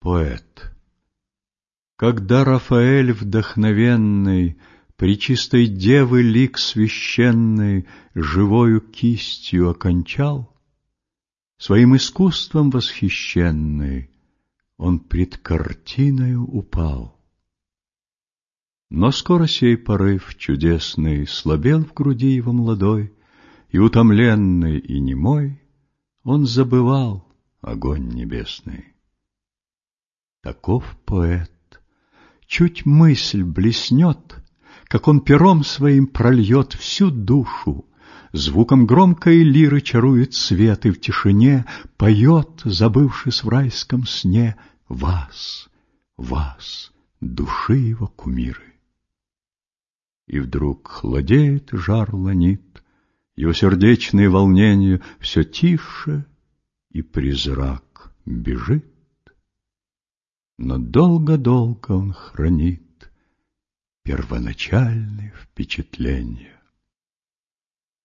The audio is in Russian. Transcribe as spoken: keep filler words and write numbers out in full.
Поэт. Когда Рафаэль вдохновенный Пречистой Девы лик священный Живою кистью окончал, Своим искусством восхищенный Он пред картиною упал. Но скоро сей порыв чудесный Слабел в груди его младой, И утомленный и немой Он забывал огонь небесный. Таков поэт. Чуть мысль блеснет, как он пером своим прольет всю душу, звуком громкой лиры чарует свет и в тишине поет, забывшись в райском сне, вас, вас, души его кумиры. И вдруг хладеет жар ланит, его сердечные волнения все тише, и призрак бежит. Но долго-долго он хранит первоначальные впечатления.